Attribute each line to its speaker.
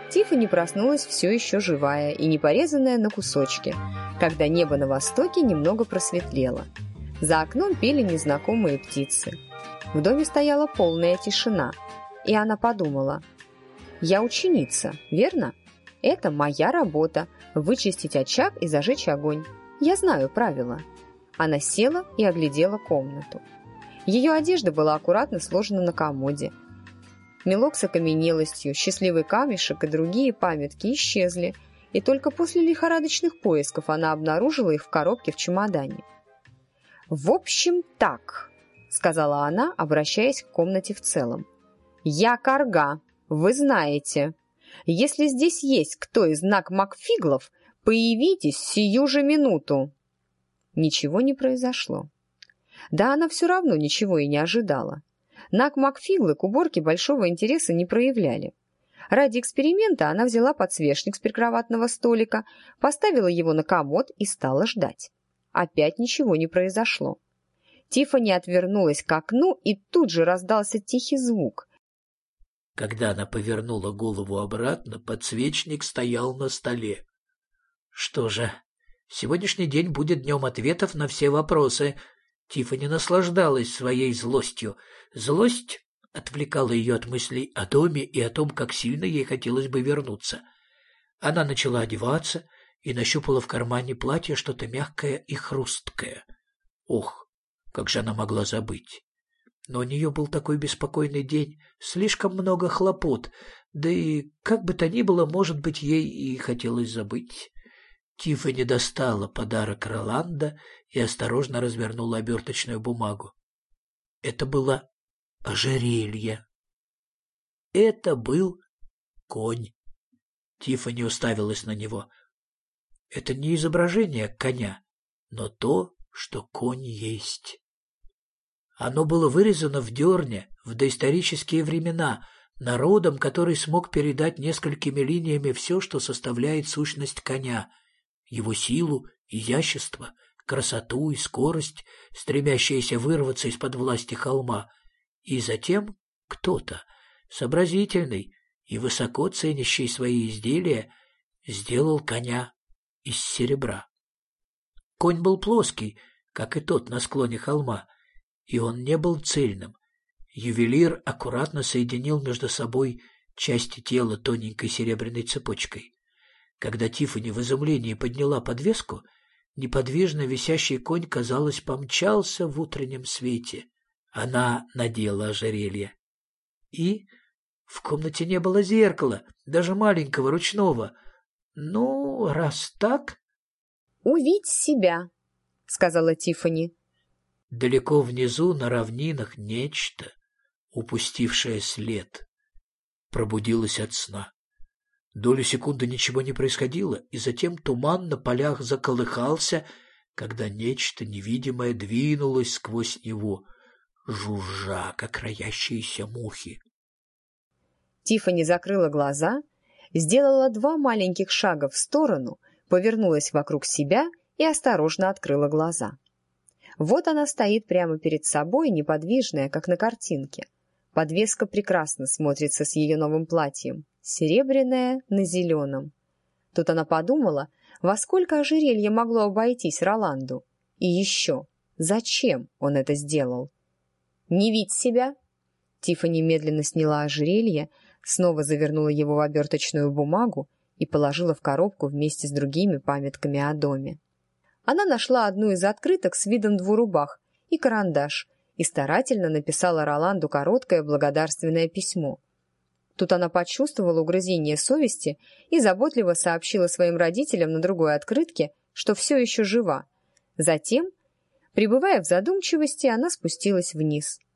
Speaker 1: Тиффани проснулась все еще живая и не порезанная на кусочки, когда небо на востоке немного просветлело. За окном пели незнакомые птицы. В доме стояла полная тишина, и она подумала: «Я ученица, верно? Это моя работа – вычистить очаг и зажечь огонь. Я знаю правила». Она села и оглядела комнату. Ее одежда была аккуратно сложена на комоде. Мелок с окаменелостью, счастливый камешек и другие памятки исчезли, и только после лихорадочных поисков она обнаружила их в коробке в чемодане. «В общем, так», — сказала она, обращаясь к комнате в целом. «Я Карга, вы знаете. Если здесь есть кто из Наг-Макфиглов, появитесь сию же минуту». Ничего не произошло. Да она все равно ничего и не ожидала. Наг-Макфиглы к уборке большого интереса не проявляли. Ради эксперимента она взяла подсвечник с прикроватного столика, поставила его на комод и стала ждать. Опять ничего не произошло. Тиффани отвернулась к окну, и тут же раздался тихий звук.
Speaker 2: Когда она повернула голову обратно, подсвечник стоял на столе. Что же, сегодняшний день будет днем ответов на все вопросы. Тиффани наслаждалась своей злостью. Злость отвлекала ее от мыслей о доме и о том, как сильно ей хотелось бы вернуться. Она начала одеваться и нащупала в кармане платья что-то мягкое и хрусткое. Ох, как же она могла забыть! Но у нее был такой беспокойный день, слишком много хлопот, да и, как бы то ни было, может быть, ей и хотелось забыть. Тиффани достала подарок Роланда и осторожно развернула оберточную бумагу. Это было ожерелье. Это был конь. Тиффани уставилась на него. Это не изображение коня, но то, что конь есть. Оно было вырезано в дерне в доисторические времена, народом, который смог передать несколькими линиями все, что составляет сущность коня, его силу, изящество, красоту и скорость, стремящиеся вырваться из-под власти холма. И затем кто-то, сообразительный и высоко ценящий свои изделия, сделал коня из серебра. Конь был плоский, как и тот на склоне холма, и он не был цельным. Ювелир аккуратно соединил между собой части тела тоненькой серебряной цепочкой. Когда Тиффани в изумлении подняла подвеску, неподвижно висящий конь, казалось, помчался в утреннем свете. Она надела ожерелье. И в комнате не было зеркала, даже маленького, ручного. Ну, раз так...
Speaker 1: «Увидь себя», — сказала Тиффани.
Speaker 2: Далеко внизу на равнинах нечто, упустившее след, пробудилось от сна. Долю секунды ничего не происходило, и затем туман на полях заколыхался, когда нечто невидимое двинулось сквозь него, жужжа, как роящиеся мухи.
Speaker 1: Тиффани закрыла глаза, сделала 2 маленьких шага в сторону, повернулась вокруг себя и осторожно открыла глаза. Вот она стоит прямо перед собой, неподвижная, как на картинке. Подвеска прекрасно смотрится с ее новым платьем, серебряное на зеленом. Тут она подумала, во сколько ожерелье могло обойтись Роланду. И еще, зачем он это сделал? «Не видь себя!» Тиффани медленно сняла ожерелье, снова завернула его в оберточную бумагу и положила в коробку вместе с другими памятками о доме. Она нашла одну из открыток с видом двурубах и карандаш и старательно написала Роланду короткое благодарственное письмо. Тут она почувствовала угрызение совести и заботливо сообщила своим родителям на другой открытке, что все еще жива. Затем, пребывая в задумчивости, она спустилась вниз.